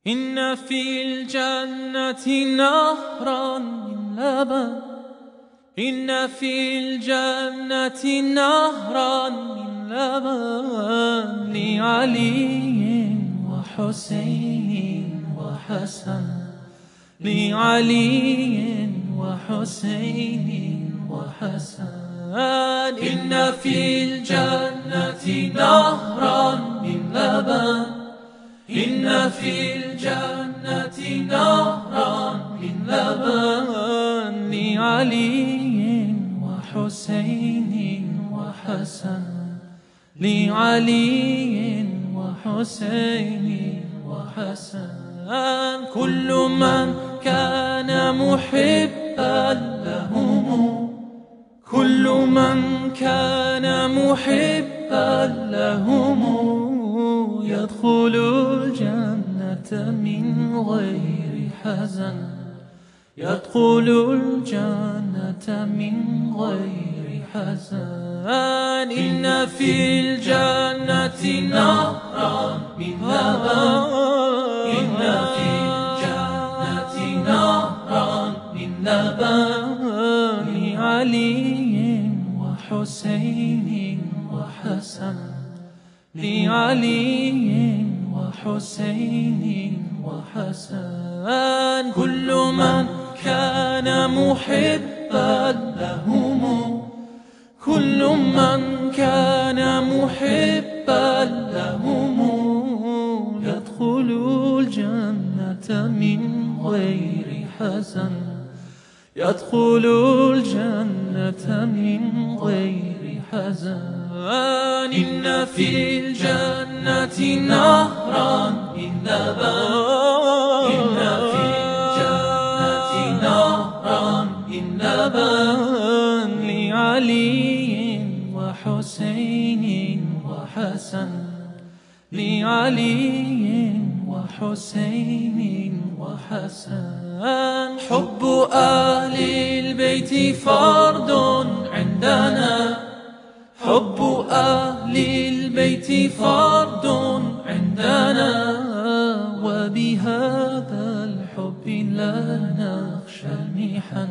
إن في الجنة نهرا من لبن إن في الجنة نهرا من لبن لعلي وحسين وحسن لعلي وحسين وحسن إن في الجنة نهرا من لبن إن في الجنة نهرا من لبن لعلي وحسين وحسن لعلي وحسين وحسن كل من كان محبا لهم كل من كان محبا لهم يدخل الجنة من غير حزن يدخل الجنة من غير حزن إن في الجنة نهرا من لبن إن في الجنة نهرا من لبن لعلي وحسين وحسن لعلي وحسين وحسن كل من كان محبا لهم كل من كان محبا لهم يدخل الجنة من غير حزن يدخل الجنة من غير حزن إن في الجنة نهرا من لبن إن في الجنة نهرا من لبن لعلي وحسين وحسن لعلي وحسين وحسن حب أهل البيت فرض عندنا حب أهل البيت فرض عندنا وبهذا الحب لا نخشى المحن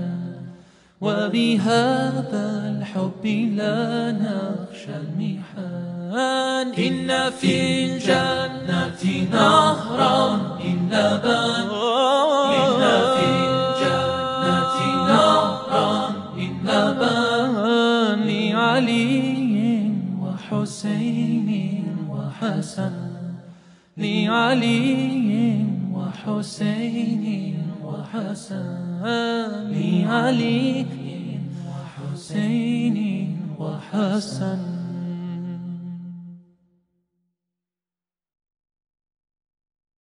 وبهذا الحب لا نخشى المحن إن في الجنة نهرا من لبن إن في الجنة نهرا من لبن لعلي وحسين وحسن لعلي وحسين وحسن لعلي وحسين وحسن